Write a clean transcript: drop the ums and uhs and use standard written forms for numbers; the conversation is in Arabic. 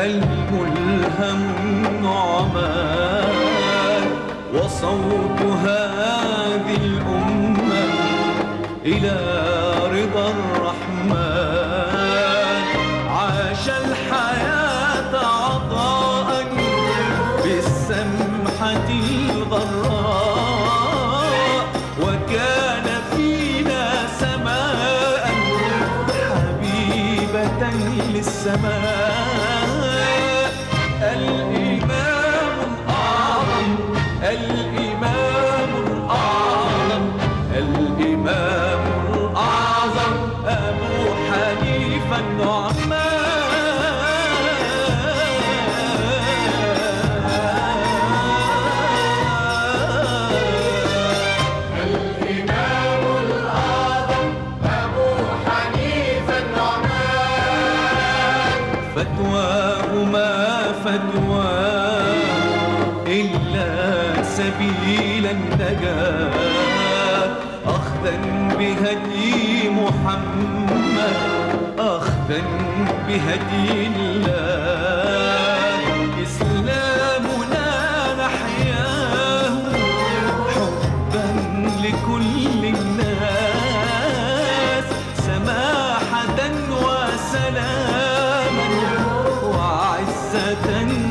الملهم النعمان وصوت هذه الأمة إلى رضا الرحمن. عاش الحياة عطاء بالسمحة الغراء وكان فينا سماء حبيبة للسماء. الإمام الأعظم الإمام الأعظم الإمام الأعظم أبو حنيفة النعمان. الإمام الأعظم أبو حنيفة النعمان. فتواه ما فتواه إلا سبيل النجاة أخذا بهدي محمد أخذا بهدي الله. إسلامنا نحياه حبا لكل الناس سماحة وسلاما وعزة